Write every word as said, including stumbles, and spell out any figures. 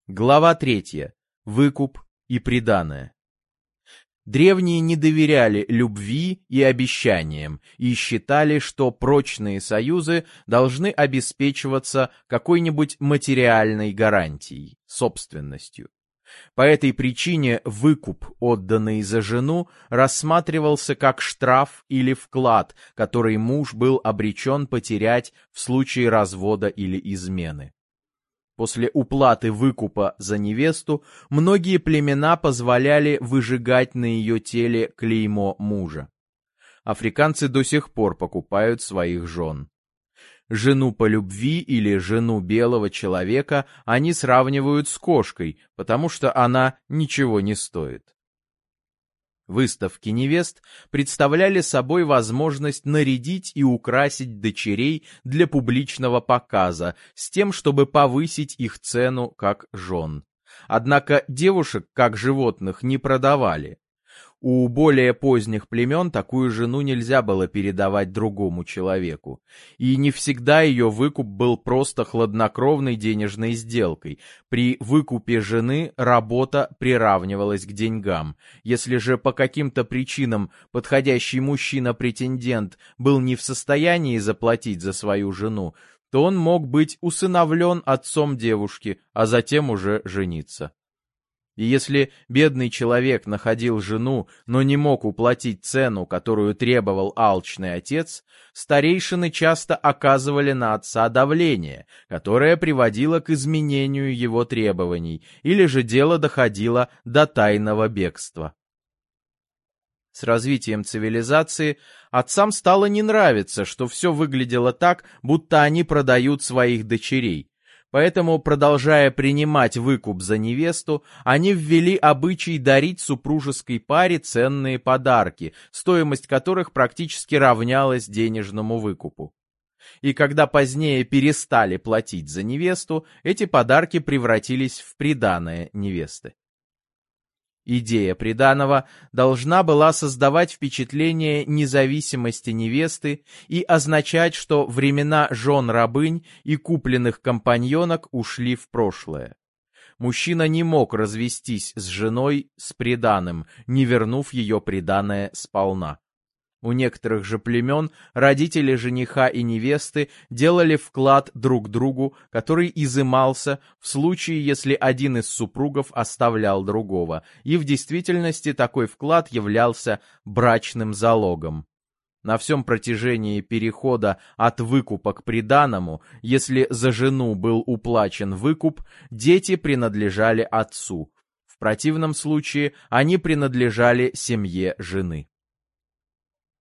Глава третья. Выкуп и приданое. Древние не доверяли любви и обещаниям и считали, что прочные союзы должны обеспечиваться какой-нибудь материальной гарантией, собственностью. По этой причине выкуп, отданный за жену, рассматривался как штраф или вклад, который муж был обречен потерять в случае развода или измены. После уплаты выкупа за невесту многие племена позволяли выжигать на ее теле клеймо мужа. Африканцы до сих пор покупают своих жен. Жену по любви или жену белого человека они сравнивают с кошкой, потому что она ничего не стоит. Выставки невест представляли собой возможность нарядить и украсить дочерей для публичного показа с тем, чтобы повысить их цену как жен. Однако девушек как животных не продавали. У более поздних племен такую жену нельзя было передавать другому человеку. И не всегда ее выкуп был просто хладнокровной денежной сделкой. При выкупе жены работа приравнивалась к деньгам. Если же по каким-то причинам подходящий мужчина-претендент был не в состоянии заплатить за свою жену, то он мог быть усыновлен отцом девушки, а затем уже жениться. И если бедный человек находил жену, но не мог уплатить цену, которую требовал алчный отец, старейшины часто оказывали на отца давление, которое приводило к изменению его требований, или же дело доходило до тайного бегства. С развитием цивилизации отцам стало не нравиться, что все выглядело так, будто они продают своих дочерей. Поэтому, продолжая принимать выкуп за невесту, они ввели обычай дарить супружеской паре ценные подарки, стоимость которых практически равнялась денежному выкупу. И когда позднее перестали платить за невесту, эти подарки превратились в приданое невесты. Идея приданого должна была создавать впечатление независимости невесты и означать, что времена жен-рабынь и купленных компаньонок ушли в прошлое. Мужчина не мог развестись с женой с приданым, не вернув ее приданое сполна. У некоторых же племен родители жениха и невесты делали вклад друг другу, который изымался в случае, если один из супругов оставлял другого, и в действительности такой вклад являлся брачным залогом. На всем протяжении перехода от выкупа к приданому, если за жену был уплачен выкуп, дети принадлежали отцу. В противном случае они принадлежали семье жены.